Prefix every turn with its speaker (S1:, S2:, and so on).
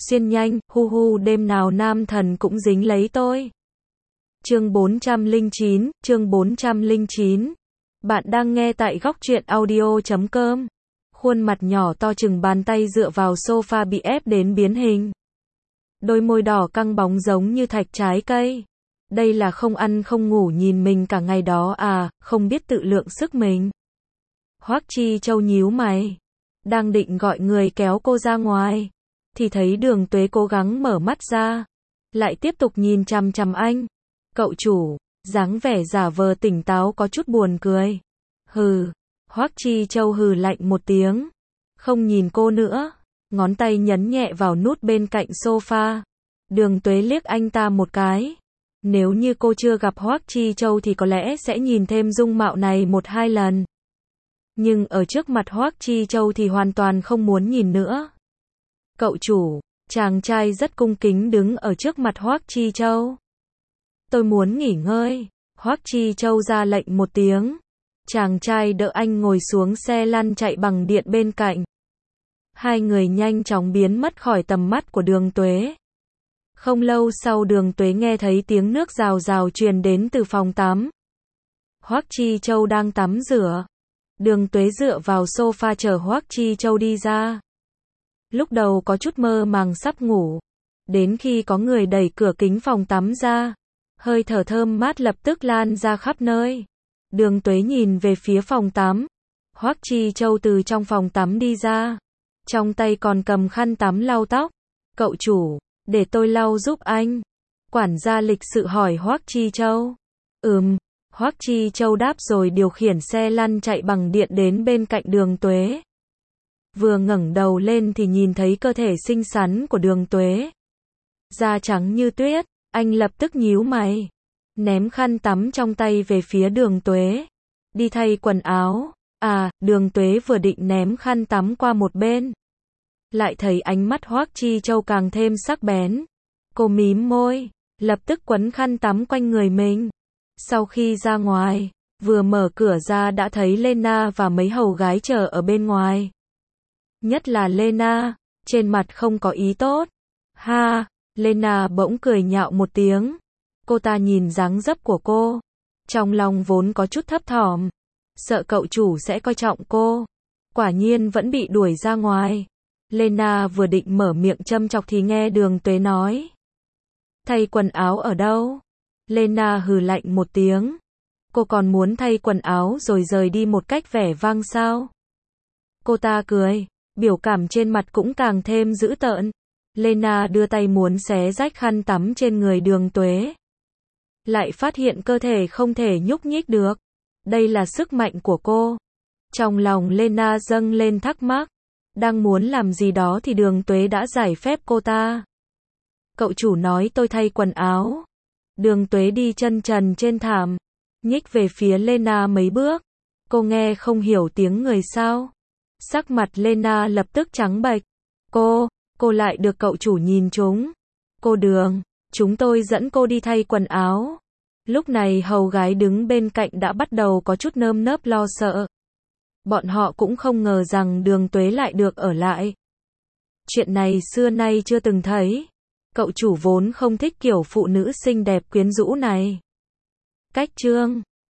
S1: xuyên nhanh, hu hu đêm nào nam thần cũng dính lấy tôi. Chương 409, chương 409. Bạn đang nghe tại góc truyện audio.com. Khuôn mặt nhỏ to chừng bàn tay dựa vào sofa bị ép đến biến hình. Đôi môi đỏ căng bóng giống như thạch trái cây. Đây là không ăn không ngủ nhìn mình cả ngày đó à, không biết tự lượng sức mình. Hoắc Chi Châu nhíu mày. Đang định gọi người kéo cô ra ngoài. Thì thấy Đường Tuế cố gắng mở mắt ra. Lại tiếp tục nhìn chằm chằm anh. Cậu chủ, dáng vẻ giả vờ tỉnh táo có chút buồn cười. Hừ, Hoắc Chi Châu hừ lạnh một tiếng. Không nhìn cô nữa. Ngón tay nhấn nhẹ vào nút bên cạnh sofa. Đường Tuế liếc anh ta một cái. Nếu như cô chưa gặp Hoắc Chi Châu thì có lẽ sẽ nhìn thêm dung mạo này một hai lần. Nhưng ở trước mặt Hoắc Chi Châu thì hoàn toàn không muốn nhìn nữa. Cậu chủ, chàng trai rất cung kính đứng ở trước mặt Hoắc Chi Châu. Tôi muốn nghỉ ngơi. Hoắc Chi Châu ra lệnh một tiếng. Chàng trai đỡ anh ngồi xuống xe lăn chạy bằng điện bên cạnh. Hai người nhanh chóng biến mất khỏi tầm mắt của Đường Tuế. Không lâu sau Đường Tuế nghe thấy tiếng nước rào rào truyền đến từ phòng tắm. Hoắc Chi Châu đang tắm rửa. Đường Tuế dựa vào sofa chờ Hoắc Chi Châu đi ra. Lúc đầu có chút mơ màng sắp ngủ. Đến khi có người đẩy cửa kính phòng tắm ra. Hơi thở thơm mát lập tức lan ra khắp nơi. Đường Tuế nhìn về phía phòng tắm. Hoắc Chi Châu từ trong phòng tắm đi ra. Trong tay còn cầm khăn tắm lau tóc. Cậu chủ, để tôi lau giúp anh. Quản gia lịch sự hỏi Hoắc Chi Châu. Hoắc Chi Châu đáp rồi điều khiển xe lăn chạy bằng điện đến bên cạnh Đường Tuế. Vừa ngẩng đầu lên thì nhìn thấy cơ thể xinh xắn của Đường Tuế. Da trắng như tuyết, anh lập tức nhíu mày. Ném khăn tắm trong tay về phía Đường Tuế. Đi thay quần áo. À, Đường Tuế vừa định ném khăn tắm qua một bên. Lại thấy ánh mắt Hoắc Chi Châu càng thêm sắc bén. Cô mím môi, lập tức quấn khăn tắm quanh người mình. Sau khi ra ngoài, vừa mở cửa ra đã thấy Lena và mấy hầu gái chờ ở bên ngoài. Nhất là Lena, trên mặt không có ý tốt. Ha, Lena bỗng cười nhạo một tiếng. Cô ta nhìn dáng dấp của cô. Trong lòng vốn có chút thấp thỏm. Sợ cậu chủ sẽ coi trọng cô. Quả nhiên vẫn bị đuổi ra ngoài. Lena vừa định mở miệng châm chọc thì nghe Đường Tuế nói. Thay quần áo ở đâu? Lena hừ lạnh một tiếng. Cô còn muốn thay quần áo rồi rời đi một cách vẻ vang sao? Cô ta cười, biểu cảm trên mặt cũng càng thêm dữ tợn. Lena đưa tay muốn xé rách khăn tắm trên người Đường Tuế. Lại phát hiện cơ thể không thể nhúc nhích được. Đây là sức mạnh của cô. Trong lòng Lena dâng lên thắc mắc. Đang muốn làm gì đó thì Đường Tuế đã giải phép cô ta. Cậu chủ nói tôi thay quần áo. Đường Tuế đi chân trần trên thảm. Nhích về phía Lena mấy bước. Cô nghe không hiểu tiếng người sao. Sắc mặt Lena lập tức trắng bệch. Cô lại được cậu chủ nhìn trúng. Cô Đường, chúng tôi dẫn cô đi thay quần áo. Lúc này hầu gái đứng bên cạnh đã bắt đầu có chút nơm nớp lo sợ. Bọn họ cũng không ngờ rằng Đường Tuế lại được ở lại. Chuyện này xưa nay chưa từng thấy. Cậu chủ vốn không thích kiểu phụ nữ xinh đẹp quyến rũ này. Cách chương